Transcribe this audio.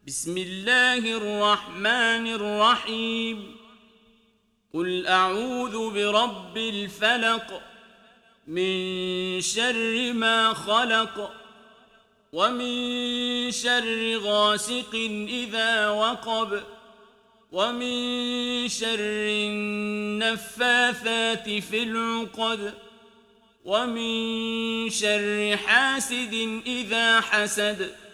بسم الله الرحمن الرحيم. قل أعوذ برب الفلق من شر ما خلق ومن شر غاسق إذا وقب ومن شر النفاثات في العقد ومن شر حاسد إذا حسد